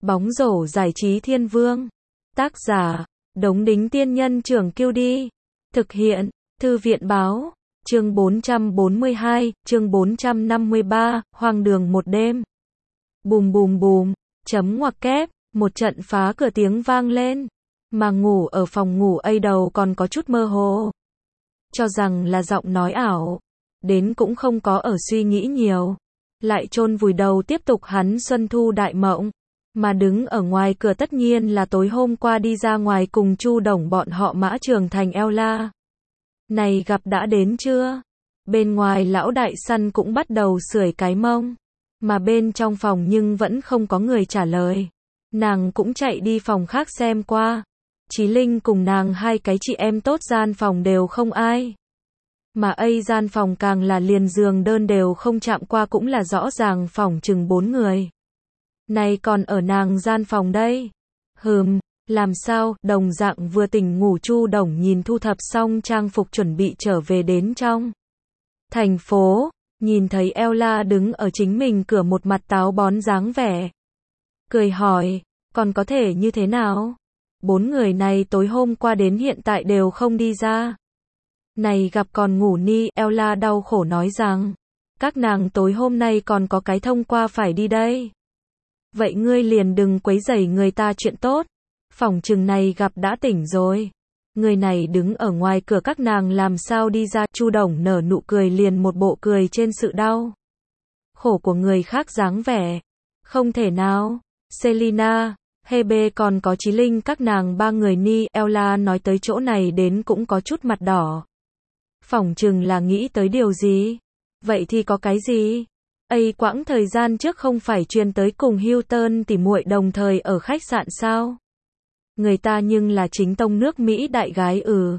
Bóng rổ giải trí thiên vương. Tác giả, Đống Đính Tiên Nhân Trưởng Kiêu Đi. Thực hiện, Thư viện Báo. Chương 442, chương 453, hoang đường một đêm. Bùm bùm bùm, chấm ngoặc kép, một trận phá cửa tiếng vang lên. Mà ngủ ở phòng ngủ ấy đầu còn có chút mơ hồ. Cho rằng là giọng nói ảo. Đến cũng không có ở suy nghĩ nhiều. Lại chôn vùi đầu tiếp tục hắn xuân thu đại mộng. Mà đứng ở ngoài cửa tất nhiên là tối hôm qua đi ra ngoài cùng Chu Đồng bọn họ Mã Trường Thành Ella. Này gặp đã đến chưa? Bên ngoài lão đại săn cũng bắt đầu sưởi cái mông. Mà bên trong phòng nhưng vẫn không có người trả lời. Nàng cũng chạy đi phòng khác xem qua. Chí Linh cùng nàng hai cái chị em tốt gian phòng đều không ai. Mà gian phòng càng là liền giường đơn đều không chạm qua cũng là rõ ràng phòng chừng 4 người. Này còn ở nàng gian phòng đây. Làm sao, đồng dạng vừa tỉnh ngủ Chu Đồng nhìn thu thập xong trang phục chuẩn bị trở về đến trong thành phố, nhìn thấy Ella đứng ở chính mình cửa một mặt táo bón dáng vẻ. Cười hỏi, còn có thể như thế nào? 4 người này tối hôm qua đến hiện tại đều không đi ra. Này gặp còn ngủ ni, Ella đau khổ nói rằng, các nàng tối hôm nay còn có cái thông qua phải đi đây. Vậy ngươi liền đừng quấy rầy người ta chuyện tốt. Phòng chừng này gặp đã tỉnh rồi. Người này đứng ở ngoài cửa các nàng làm sao đi ra. Chu Đồng nở nụ cười liền một bộ cười trên sự đau khổ của người khác dáng vẻ. Không thể nào. Selina, Hebe còn có Chí Linh các nàng 3 người ni. Ella nói tới chỗ này đến cũng có chút mặt đỏ. Phỏng chừng là nghĩ tới điều gì. Vậy thì có cái gì? Quãng thời gian trước không phải truyền tới cùng Hilton tỉ muội đồng thời ở khách sạn sao? Người ta nhưng là chính tông nước Mỹ đại gái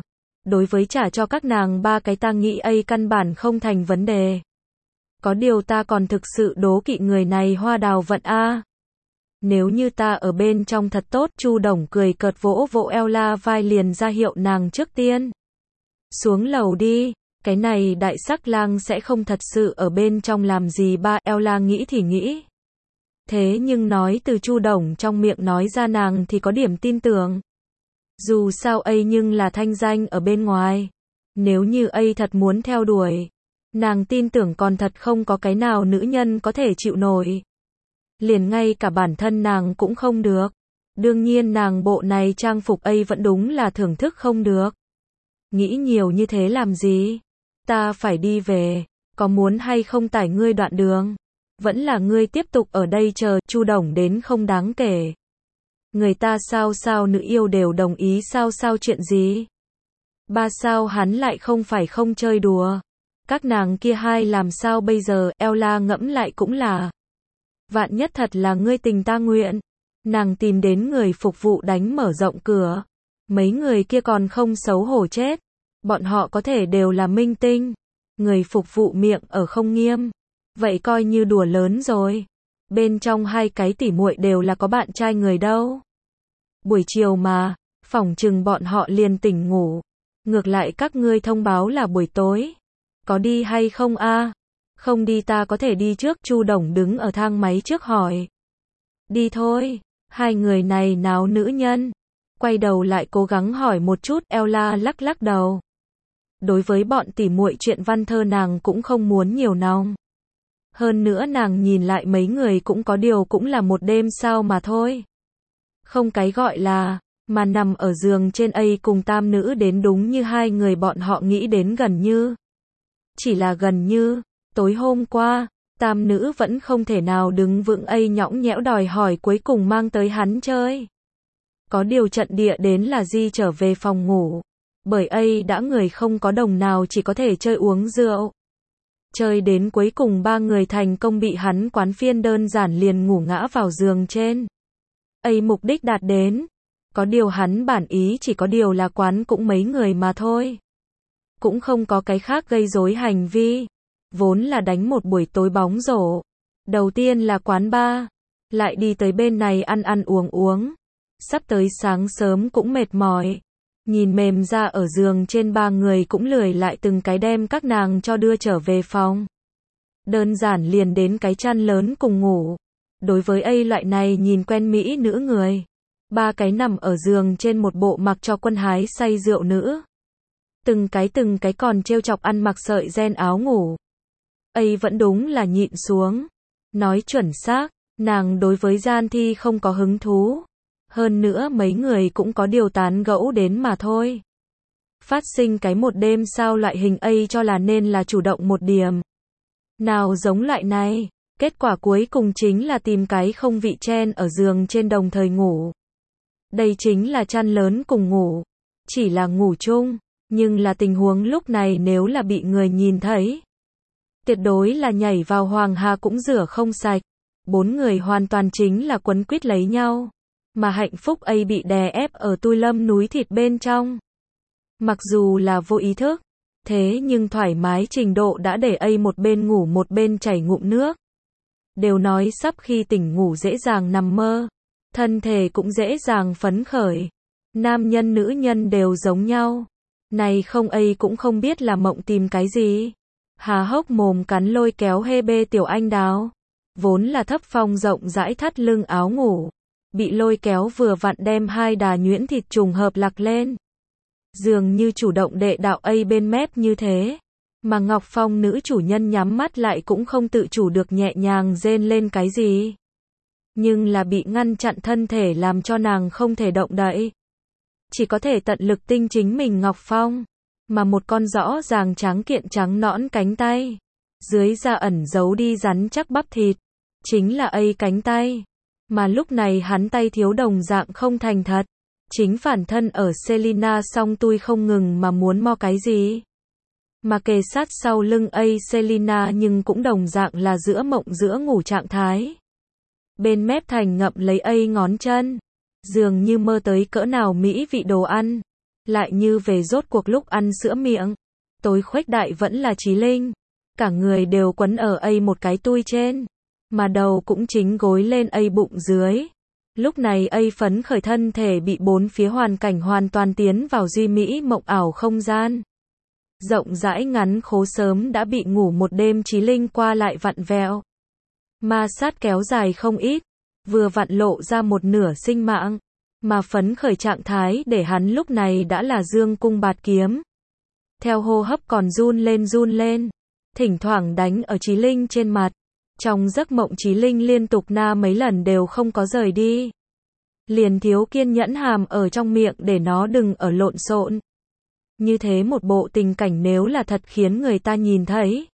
Đối với trả cho các nàng 3 cái ta nghĩ căn bản không thành vấn đề. Có điều ta còn thực sự đố kỵ người này hoa đào vận a. Nếu như ta ở bên trong thật tốt. Chu Đồng cười cợt vỗ vỗ Ella vai liền ra hiệu nàng trước tiên xuống lầu đi. Cái này đại sắc lang sẽ không thật sự ở bên trong làm gì ba. Ella nghĩ thì nghĩ. Thế nhưng nói từ Chu Đồng trong miệng nói ra nàng thì có điểm tin tưởng. Dù sao nhưng là thanh danh ở bên ngoài. Nếu như thật muốn theo đuổi. Nàng tin tưởng còn thật không có cái nào nữ nhân có thể chịu nổi. Liền ngay cả bản thân nàng cũng không được. Đương nhiên nàng bộ này trang phục vẫn đúng là thưởng thức không được. Nghĩ nhiều như thế làm gì? Ta phải đi về, có muốn hay không tải ngươi đoạn đường? Vẫn là ngươi tiếp tục ở đây chờ. Chu Đồng đến không đáng kể. Người ta sao nữ yêu đều đồng ý sao chuyện gì? Ba sao hắn lại không phải không chơi đùa? Các nàng kia hai làm sao bây giờ? Ella ngẫm lại cũng là. Vạn nhất thật là ngươi tình ta nguyện. Nàng tìm đến người phục vụ đánh mở rộng cửa. Mấy người kia còn không xấu hổ chết. Bọn họ có thể đều là minh tinh. Người phục vụ miệng ở không nghiêm. Vậy coi như đùa lớn rồi. Bên trong hai cái tỉ muội đều là có bạn trai người đâu. Buổi chiều mà, phỏng chừng bọn họ liền tỉnh ngủ. Ngược lại các ngươi thông báo là buổi tối. Có đi hay không a? Không đi ta có thể đi trước. Chu Đồng đứng ở thang máy trước hỏi. Đi thôi. Hai người này náo nữ nhân. Quay đầu lại cố gắng hỏi một chút. Ella lắc lắc đầu. Đối với bọn tỉ muội chuyện văn thơ nàng cũng không muốn nhiều nòng. Hơn nữa nàng nhìn lại mấy người cũng có điều cũng là một đêm sao mà thôi. Không cái gọi là, mà nằm ở giường trên cùng tam nữ đến đúng như hai người bọn họ nghĩ đến gần như. Chỉ là gần như, tối hôm qua, tam nữ vẫn không thể nào đứng vững nhõng nhẽo đòi hỏi cuối cùng mang tới hắn chơi. Có điều trận địa đến là di trở về phòng ngủ. Bởi đã người không có đồng nào chỉ có thể chơi uống rượu. Chơi đến cuối cùng 3 người thành công bị hắn quán phiên đơn giản liền ngủ ngã vào giường trên. Mục đích đạt đến. Có điều hắn bản ý chỉ có điều là quán cũng mấy người mà thôi. Cũng không có cái khác gây rối hành vi. Vốn là đánh một buổi tối bóng rổ. Đầu tiên là quán bar. Lại đi tới bên này ăn uống. Sắp tới sáng sớm cũng mệt mỏi. Nhìn mềm ra ở giường trên 3 người cũng lười lại từng cái đem các nàng cho đưa trở về phòng. Đơn giản liền đến cái chăn lớn cùng ngủ. đối với A loại này nhìn quen mỹ nữ người. Ba cái nằm ở giường trên một bộ mặc cho quân hái say rượu nữ. Từng cái còn trêu chọc ăn mặc sợi ren áo ngủ. A vẫn đúng là nhịn xuống. Nói chuẩn xác, nàng đối với gian thi không có hứng thú. Hơn nữa mấy người cũng có điều tán gẫu đến mà thôi. Phát sinh cái một đêm sao loại hình A cho là nên là chủ động một điểm. Nào giống loại này, kết quả cuối cùng chính là tìm cái không vị chen ở giường trên đồng thời ngủ. Đây chính là chăn lớn cùng ngủ. Chỉ là ngủ chung, nhưng là tình huống lúc này nếu là bị người nhìn thấy. Tuyệt đối là nhảy vào hoàng hà cũng rửa không sạch. Bốn người hoàn toàn chính là quấn quýt lấy nhau. Mà hạnh phúc A bị đè ép ở tui lâm núi thịt bên trong. Mặc dù là vô ý thức, thế nhưng thoải mái trình độ đã để A một bên ngủ một bên chảy ngụm nước. Đều nói sắp khi tỉnh ngủ dễ dàng nằm mơ, thân thể cũng dễ dàng phấn khởi. Nam nhân nữ nhân đều giống nhau. Này không A cũng không biết là mộng tìm cái gì. Há hốc mồm cắn lôi kéo hê bê tiểu anh đào. Vốn là thấp phong rộng rãi thắt lưng áo ngủ. Bị lôi kéo vừa vặn đem hai đà nhuyễn thịt trùng hợp lặc lên. Dường như chủ động đệ đạo A bên mép như thế. Mà Ngọc Phong nữ chủ nhân nhắm mắt lại cũng không tự chủ được nhẹ nhàng rên lên cái gì. Nhưng là bị ngăn chặn thân thể làm cho nàng không thể động đậy. Chỉ có thể tận lực tinh chính mình Ngọc Phong. Mà một con rõ ràng trắng kiện trắng nõn cánh tay. Dưới da ẩn giấu đi rắn chắc bắp thịt. Chính là A cánh tay. Mà lúc này hắn tay thiếu đồng dạng không thành thật. Chính phản thân ở Selina song tui không ngừng mà muốn mo cái gì. Mà kề sát sau lưng A Selina nhưng cũng đồng dạng là giữa mộng giữa ngủ trạng thái. Bên mép thành ngậm lấy A ngón chân. Dường như mơ tới cỡ nào mỹ vị đồ ăn. Lại như về rốt cuộc lúc ăn sữa miệng. Tối khuếch đại vẫn là Chí Linh. Cả người đều quấn ở A một cái tui trên. Mà đầu cũng chính gối lên A bụng dưới. Lúc này A phấn khởi thân thể bị bốn phía hoàn cảnh hoàn toàn tiến vào duy mỹ mộng ảo không gian. Rộng rãi ngắn khố sớm đã bị ngủ một đêm Chí Linh qua lại vặn vẹo. Ma sát kéo dài không ít. Vừa vặn lộ ra một nửa sinh mạng. Mà phấn khởi trạng thái để hắn lúc này đã là dương cung bạt kiếm. Theo hô hấp còn run lên. Thỉnh thoảng đánh ở Chí Linh trên mặt. Trong giấc mộng Chí Linh liên tục na mấy lần đều không có rời đi. Liền thiếu kiên nhẫn hàm ở trong miệng để nó đừng ở lộn xộn. Như thế một bộ tình cảnh nếu là thật khiến người ta nhìn thấy.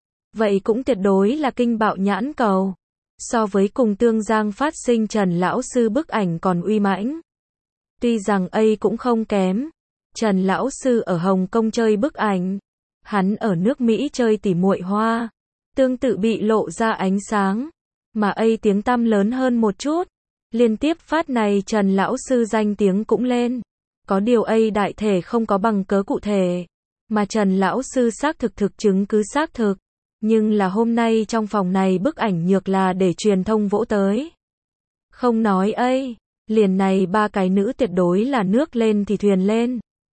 Vậy cũng tuyệt đối là kinh bạo nhãn cầu. So với cùng Tương Giang phát sinh Trần Lão Sư bức ảnh còn uy mãnh. Tuy rằng A cũng không kém. Trần Lão Sư ở Hồng Kông chơi bức ảnh. Hắn ở nước Mỹ chơi tỉ muội hoa. Tương tự bị lộ ra ánh sáng. Mà A tiếng tăm lớn hơn một chút. Liên tiếp phát này Trần Lão Sư danh tiếng cũng lên. Có điều A đại thể không có bằng cớ cụ thể. Mà Trần Lão Sư xác thực chứng cứ xác thực. Nhưng là hôm nay trong phòng này bức ảnh nhược là để truyền thông vỗ tới. Không nói A, liền này ba cái nữ tuyệt đối là nước lên thì thuyền lên.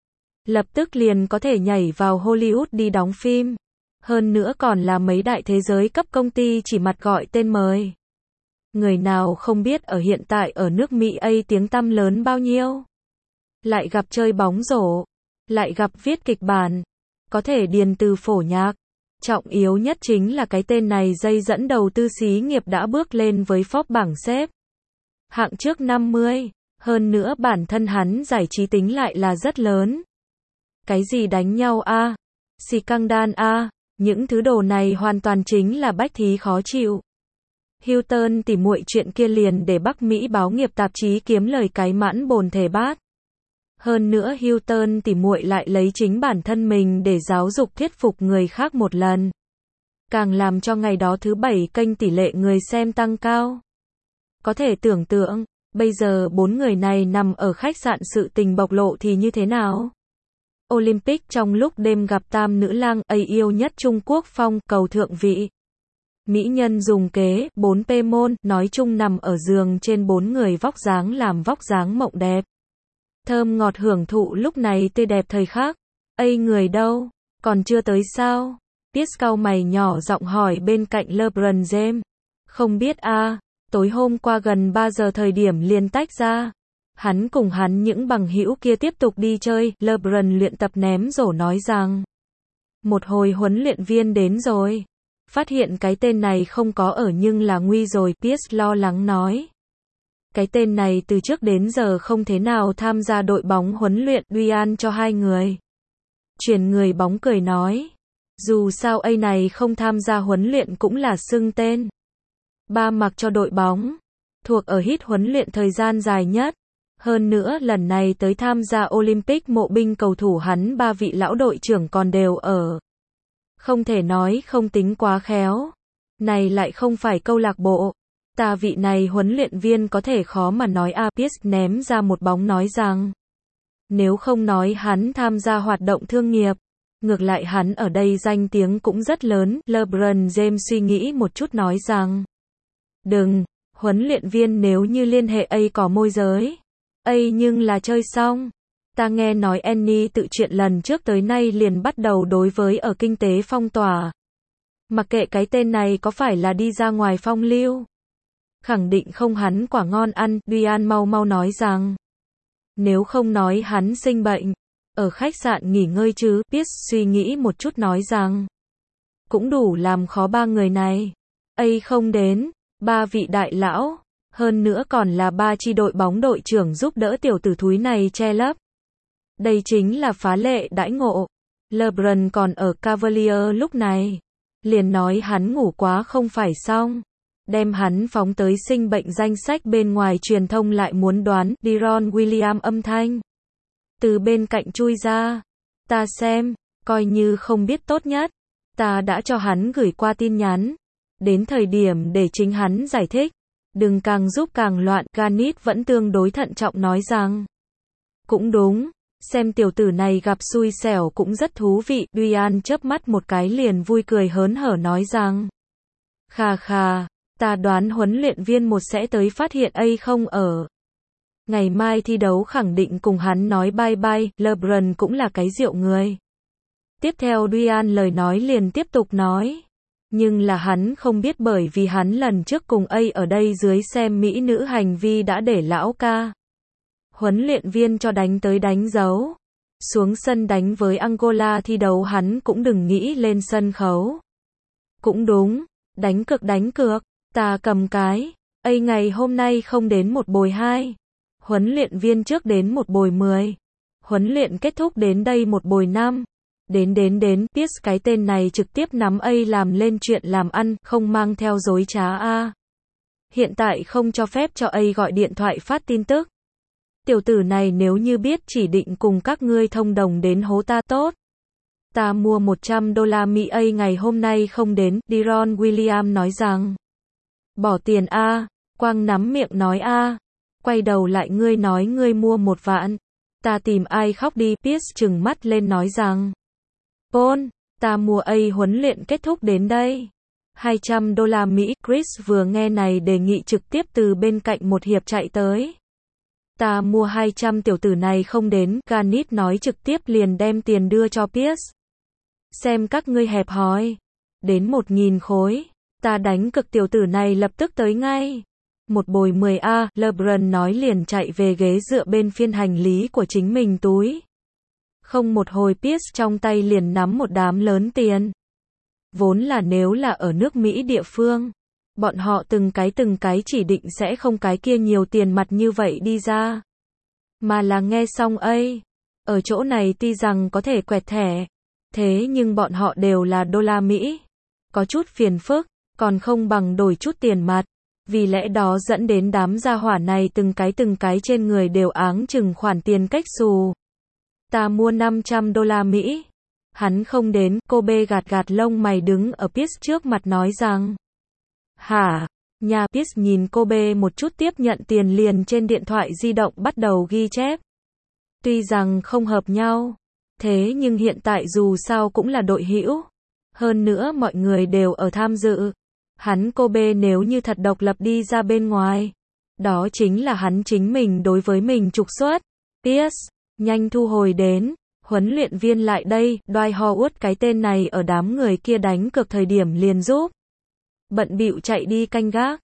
Lập tức liền có thể nhảy vào Hollywood đi đóng phim. Hơn nữa còn là mấy đại thế giới cấp công ty chỉ mặt gọi tên mời. Người nào không biết ở hiện tại ở nước Mỹ A tiếng tăm lớn bao nhiêu. Lại gặp chơi bóng rổ. Lại gặp viết kịch bản. Có thể điền từ phổ nhạc. Trọng yếu nhất chính là cái tên này dây dẫn đầu tư xí nghiệp đã bước lên với Forbes bảng xếp. Hạng trước 50. Hơn nữa bản thân hắn giải trí tính lại là rất lớn. Cái gì đánh nhau a, xì căng đan a, những thứ đồ này hoàn toàn chính là bách thí khó chịu. Hilton tỉ muội chuyện kia liền để Bắc Mỹ báo nghiệp tạp chí kiếm lời cái mãn bồn thể bát. Hơn nữa Hilton tỉ muội lại lấy chính bản thân mình để giáo dục thuyết phục người khác một lần. Càng làm cho ngày đó thứ 7 kênh tỷ lệ người xem tăng cao. Có thể tưởng tượng, bây giờ bốn người này nằm ở khách sạn sự tình bộc lộ thì như thế nào? Olympic trong lúc đêm gặp tam nữ lang A yêu nhất Trung Quốc phong cầu thượng vị. Mỹ nhân dùng kế 4P môn nói chung nằm ở giường trên bốn người vóc dáng làm vóc dáng mộng đẹp. Thơm ngọt hưởng thụ lúc này tươi đẹp thời khắc. A người đâu? Còn chưa tới sao? Tiết cau mày nhỏ giọng hỏi bên cạnh LeBron James. Không biết a, Tối hôm qua gần 3 giờ thời điểm liền tách ra. Hắn cùng hắn những bằng hữu kia tiếp tục đi chơi, LeBron luyện tập ném rổ nói rằng. Một hồi huấn luyện viên đến rồi. Phát hiện cái tên này không có ở nhưng là nguy rồi, Pierce lo lắng nói. Cái tên này từ trước đến giờ không thế nào tham gia đội bóng huấn luyện, Dwayne cho hai người. Chuyển người bóng cười nói. Dù sao A này không tham gia huấn luyện cũng là xưng tên. Ba mặc cho đội bóng. Thuộc ở hit huấn luyện thời gian dài nhất. Hơn nữa lần này tới tham gia Olympic mộ binh cầu thủ hắn ba vị lão đội trưởng còn đều ở. Không thể nói không tính quá khéo. Này lại không phải câu lạc bộ. Ta vị này huấn luyện viên có thể khó mà nói Pierce ném ra một bóng nói rằng. Nếu không nói hắn tham gia hoạt động thương nghiệp. Ngược lại hắn ở đây danh tiếng cũng rất lớn. LeBron James suy nghĩ một chút nói rằng. Đừng, huấn luyện viên nếu như liên hệ A có môi giới. A nhưng là chơi xong. Ta nghe nói Annie tự chuyện lần trước tới nay liền bắt đầu đối với ở kinh tế phong tỏa. Mặc kệ cái tên này có phải là đi ra ngoài phong lưu. Khẳng định không hắn quả ngon ăn, Dwayne mau mau nói rằng. Nếu không nói hắn sinh bệnh. Ở khách sạn nghỉ ngơi chứ, Pierce suy nghĩ một chút nói rằng. Cũng đủ làm khó ba người này. A không đến, ba vị đại lão. Hơn nữa còn là ba chi đội bóng đội trưởng giúp đỡ tiểu tử thúi này che lấp. Đây chính là phá lệ đãi ngộ. LeBron còn ở Cavalier lúc này. Liền nói hắn ngủ quá không phải xong. Đem hắn phóng tới sinh bệnh danh sách bên ngoài truyền thông lại muốn đoán. Deron Williams âm thanh. Từ bên cạnh chui ra. Ta xem, coi như không biết tốt nhất. Ta đã cho hắn gửi qua tin nhắn. Đến thời điểm để chính hắn giải thích. Đừng càng giúp càng loạn, Garnett vẫn tương đối thận trọng nói rằng. Cũng đúng, xem tiểu tử này gặp xui xẻo cũng rất thú vị, Dwayne chớp mắt một cái liền vui cười hớn hở nói rằng. Khà khà, ta đoán huấn luyện viên một sẽ tới phát hiện A không ở. Ngày mai thi đấu khẳng định cùng hắn nói bye bye, LeBron cũng là cái rượu người. Tiếp theo Dwayne lời nói liền tiếp tục nói. Nhưng là hắn không biết bởi vì hắn lần trước cùng A ở đây dưới xem mỹ nữ hành vi đã để lão ca. Huấn luyện viên cho đánh tới đánh dấu. Xuống sân đánh với Angola thi đấu hắn cũng đừng nghĩ lên sân khấu. Cũng đúng, đánh cược, ta cầm cái. A ngày hôm nay không đến một bồi 2. Huấn luyện viên trước đến một bồi 10. Huấn luyện kết thúc đến đây một bồi 5. Đến, Pierce cái tên này trực tiếp nắm A làm lên chuyện làm ăn, không mang theo dối trá a. Hiện tại không cho phép cho A gọi điện thoại phát tin tức. Tiểu tử này nếu như biết chỉ định cùng các ngươi thông đồng đến hố ta tốt. Ta mua $100 Mỹ A ngày hôm nay không đến, Deron Williams nói rằng. Bỏ tiền a, quang nắm miệng nói a. Quay đầu lại ngươi nói ngươi mua 1 vạn. Ta tìm ai khóc đi, Pierce trừng mắt lên nói rằng. Paul, ta mua A huấn luyện kết thúc đến đây. $200 Mỹ, Chris vừa nghe này đề nghị trực tiếp từ bên cạnh một hiệp chạy tới. Ta mua 200 tiểu tử này không đến, Garnett nói trực tiếp liền đem tiền đưa cho Pierce. Xem các ngươi hẹp hòi. Đến 1.000 khối. Ta đánh cực tiểu tử này lập tức tới ngay. Một bồi 10A, LeBron nói liền chạy về ghế dựa bên phiên hành lý của chính mình túi. Không một hồi Pierce trong tay liền nắm một đám lớn tiền. Vốn là nếu là ở nước Mỹ địa phương, bọn họ từng cái chỉ định sẽ không cái kia nhiều tiền mặt như vậy đi ra. Mà là nghe xong A. Ở chỗ này tuy rằng có thể quẹt thẻ. Thế nhưng bọn họ đều là đô la Mỹ. Có chút phiền phức, còn không bằng đổi chút tiền mặt. Vì lẽ đó dẫn đến đám gia hỏa này từng cái trên người đều áng chừng khoản tiền cách xù. Ta mua $500 Mỹ. Hắn không đến, cô bê gạt lông mày đứng ở Pierce trước mặt nói rằng. Hả? Nhà Pierce nhìn cô bê một chút tiếp nhận tiền liền trên điện thoại di động bắt đầu ghi chép. Tuy rằng không hợp nhau. Thế nhưng hiện tại dù sao cũng là đội hữu. Hơn nữa mọi người đều ở tham dự. Hắn cô bê nếu như thật độc lập đi ra bên ngoài. Đó chính là hắn chính mình đối với mình trục xuất. Pierce, nhanh thu hồi đến. Huấn luyện viên lại đây, Dwight Howard cái tên này ở đám người kia đánh cược thời điểm liền giúp. Bận bịu chạy đi canh gác.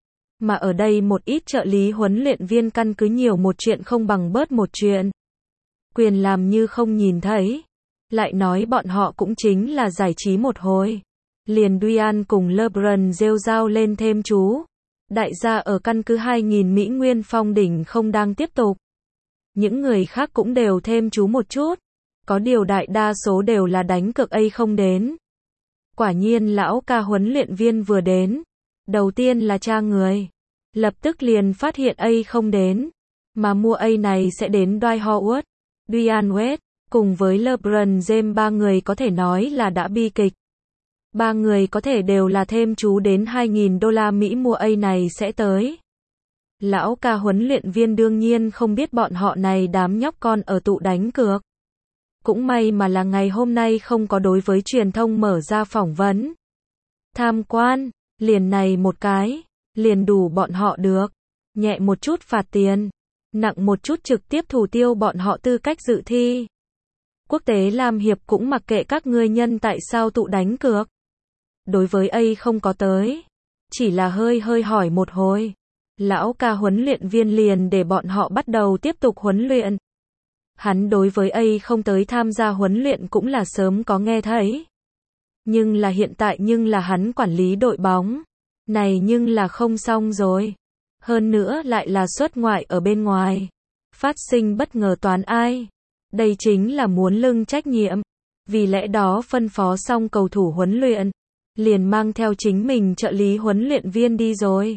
Mà ở đây một ít trợ lý huấn luyện viên căn cứ nhiều một chuyện không bằng bớt một chuyện. Quyền làm như không nhìn thấy. Lại nói bọn họ cũng chính là giải trí một hồi. Liền Duyan cùng LeBron rêu rao lên thêm chú. Đại gia ở căn cứ 2000 Mỹ Nguyên phong đỉnh không đang tiếp tục. Những người khác cũng đều thêm chú một chút. Có điều đại đa số đều là đánh cược A không đến. Quả nhiên lão ca huấn luyện viên vừa đến. Đầu tiên là tra người. Lập tức liền phát hiện A không đến. Mà mua A này sẽ đến Dwight Howard, Dwyane Wade, cùng với LeBron James, ba người có thể nói là đã bi kịch. Ba người có thể đều là thêm chú đến 2.000 đô la Mỹ mua A này sẽ tới. Lão ca huấn luyện viên đương nhiên không biết bọn họ này đám nhóc con ở tụ đánh cược. Cũng may mà là ngày hôm nay không có đối với truyền thông mở ra phỏng vấn. Tham quan, liền này một cái, liền đủ bọn họ được. Nhẹ một chút phạt tiền, nặng một chút trực tiếp thủ tiêu bọn họ tư cách dự thi. Quốc tế Lam Hiệp cũng mặc kệ các ngươi nhân tại sao tụ đánh cược. Đối với A không có tới, chỉ là hơi hỏi một hồi. Lão ca huấn luyện viên liền để bọn họ bắt đầu tiếp tục huấn luyện. Hắn đối với A không tới tham gia huấn luyện cũng là sớm có nghe thấy. Nhưng là hiện tại hắn quản lý đội bóng. Này nhưng là không xong rồi. Hơn nữa lại là xuất ngoại ở bên ngoài. Phát sinh bất ngờ toán ai. Đây chính là muốn lưng trách nhiệm. Vì lẽ đó phân phó xong cầu thủ huấn luyện. Liền mang theo chính mình trợ lý huấn luyện viên đi rồi.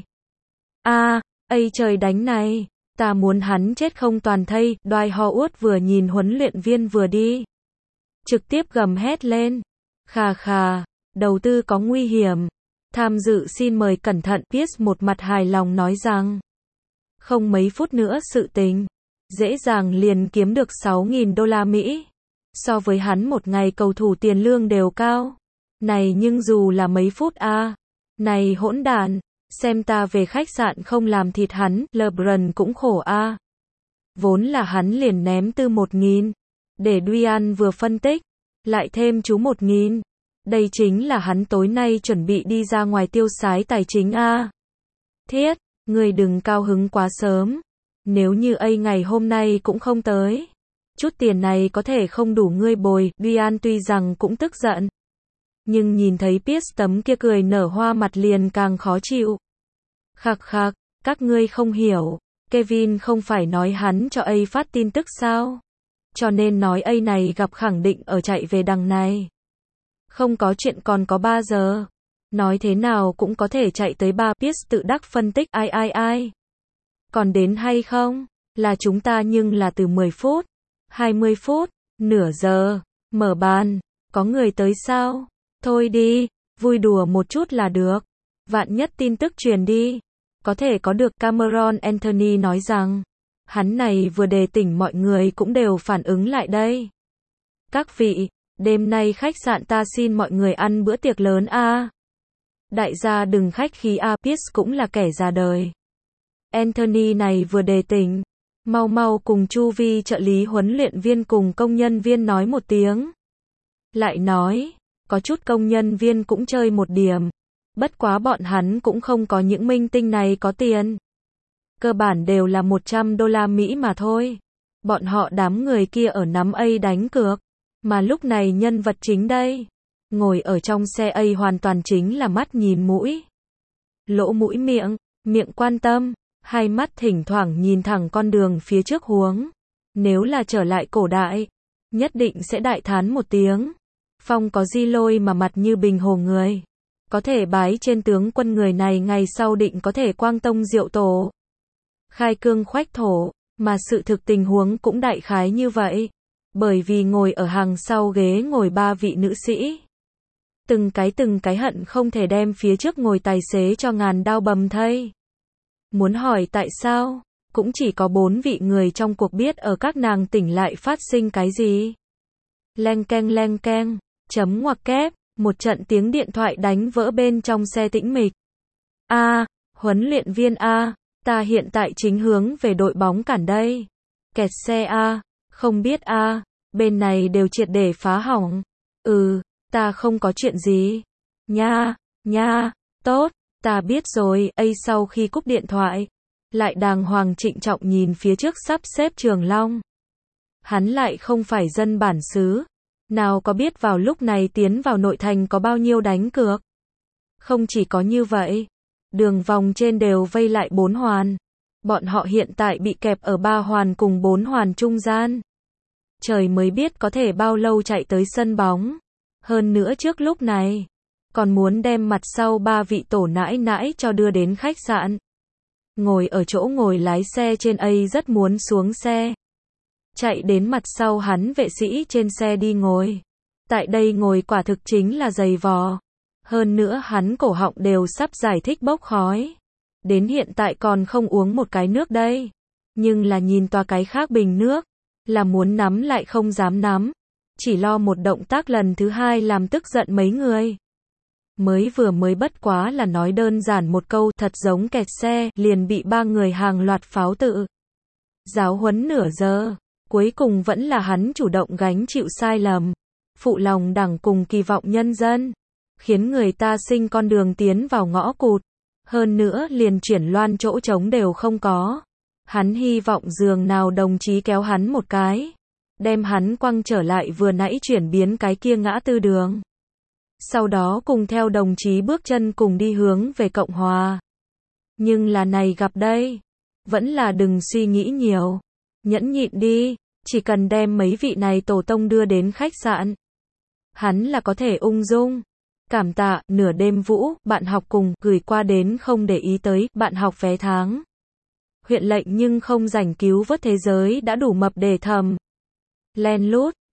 A trời đánh này. Ta muốn hắn chết không toàn thây. Dwight Howard vừa nhìn huấn luyện viên vừa đi. Trực tiếp gầm hét lên. Khà, đầu tư có nguy hiểm. Tham dự xin mời cẩn thận. Pierce một mặt hài lòng nói rằng. Không mấy phút nữa sự tình. Dễ dàng liền kiếm được 6.000 đô la Mỹ. So với hắn một ngày cầu thủ tiền lương đều cao. Này nhưng dù là mấy phút Này hỗn đản. Xem ta về khách sạn không làm thịt hắn. LeBron cũng khổ Vốn là hắn liền ném tư 1.000. Để Dwyane vừa phân tích. Lại thêm chú 1.000. Đây chính là hắn tối nay chuẩn bị đi ra ngoài tiêu xái tài chính Thiết, người đừng cao hứng quá sớm. Nếu như A ngày hôm nay cũng không tới. Chút tiền này có thể không đủ ngươi bồi. Dwyane tuy rằng cũng tức giận. Nhưng nhìn thấy Pierce tấm kia cười nở hoa mặt liền càng khó chịu. Khạc, các ngươi không hiểu. Kevin không phải nói hắn cho A phát tin tức sao? Cho nên nói A này gặp khẳng định ở chạy về đằng này. Không có chuyện còn có 3 giờ. Nói thế nào cũng có thể chạy tới 3. Pierce tự đắc phân tích ai. Còn đến hay không? Là chúng ta nhưng là từ 10 phút, 20 phút, nửa giờ, mở bàn. Có người tới sao? Thôi đi, vui đùa một chút là được. Vạn nhất tin tức truyền đi. Có thể có được. Cameron Anthony nói rằng. Hắn này vừa đề tỉnh mọi người cũng đều phản ứng lại đây. Các vị, đêm nay khách sạn ta xin mọi người ăn bữa tiệc lớn Đại gia đừng khách khí Pierce cũng là kẻ già đời. Anthony này vừa đề tỉnh. Mau cùng Chu Vi trợ lý huấn luyện viên cùng công nhân viên nói một tiếng. Lại nói, có chút công nhân viên cũng chơi một điểm. Bất quá bọn hắn cũng không có những minh tinh này có tiền. Cơ bản đều là 100 đô la Mỹ mà thôi. Bọn họ đám người kia ở nắm A đánh cược. Mà lúc này nhân vật chính đây. Ngồi ở trong xe A hoàn toàn chính là mắt nhìn mũi. Lỗ mũi miệng quan tâm. Hai mắt thỉnh thoảng nhìn thẳng con đường phía trước huống. Nếu là trở lại cổ đại. Nhất định sẽ đại thán một tiếng. Phong có di lôi mà mặt như bình hồ người. Có thể bái trên tướng quân người này ngày sau định có thể quang tông diệu tổ. Khai cương khoách thổ. Mà sự thực tình huống cũng đại khái như vậy. Bởi vì ngồi ở hàng sau ghế ngồi 3 vị nữ sĩ. Từng cái hận không thể đem phía trước ngồi tài xế cho ngàn đao bầm thây. Muốn hỏi tại sao, cũng chỉ có 4 vị người trong cuộc biết ở các nàng tỉnh lại phát sinh cái gì. Leng keng, chấm ngoặc kép, một trận tiếng điện thoại đánh vỡ bên trong xe tĩnh mịch. Huấn luyện viên ta hiện tại chính hướng về đội bóng cản đây. Kẹt xe không biết bên này đều triệt để phá hỏng. Ta không có chuyện gì. Nha, tốt, Ta biết rồi, sau khi cúp điện thoại, lại đàng hoàng trịnh trọng nhìn phía trước sắp xếp Trường Long. Hắn lại không phải dân bản xứ, nào có biết vào lúc này tiến vào nội thành có bao nhiêu đánh cược. Không chỉ có như vậy, đường vòng trên đều vây lại 4 hoàn. Bọn họ hiện tại bị kẹp ở 3 hoàn cùng 4 hoàn trung gian. Trời mới biết có thể bao lâu chạy tới sân bóng. Hơn nữa trước lúc này, còn muốn đem mặt sau 3 vị tổ nãi nãi cho đưa đến khách sạn. Ngồi ở chỗ ngồi lái xe trên rất muốn xuống xe. Chạy đến mặt sau hắn vệ sĩ trên xe đi ngồi. Tại đây ngồi quả thực chính là dày vò. Hơn nữa hắn cổ họng đều sắp giải thích bốc khói. Đến hiện tại còn không uống một cái nước đây. Nhưng là nhìn toa cái khác bình nước, là muốn nắm lại không dám nắm. Chỉ lo một động tác lần thứ 2 làm tức giận mấy người. Mới bất quá là nói đơn giản một câu thật giống kẹt xe, liền bị 3 người hàng loạt pháo tự. Giáo huấn nửa giờ, cuối cùng vẫn là hắn chủ động gánh chịu sai lầm. Phụ lòng đảng cùng kỳ vọng nhân dân. Khiến người ta sinh con đường tiến vào ngõ cụt. Hơn nữa liền chuyển loan chỗ trống đều không có. Hắn hy vọng giường nào đồng chí kéo hắn một cái. Đem hắn quăng trở lại vừa nãy chuyển biến cái kia ngã tư đường. Sau đó cùng theo đồng chí bước chân cùng đi hướng về Cộng Hòa. Nhưng là này gặp đây. Vẫn là đừng suy nghĩ nhiều. Nhẫn nhịn đi. Chỉ cần đem mấy vị này tổ tông đưa đến khách sạn. Hắn là có thể ung dung. Cảm tạ, nửa đêm Vũ, bạn học cùng, gửi qua đến không để ý tới, bạn học vé tháng. Huyện lệnh nhưng không rảnh cứu vớt thế giới đã đủ mập để thầm. Len lút.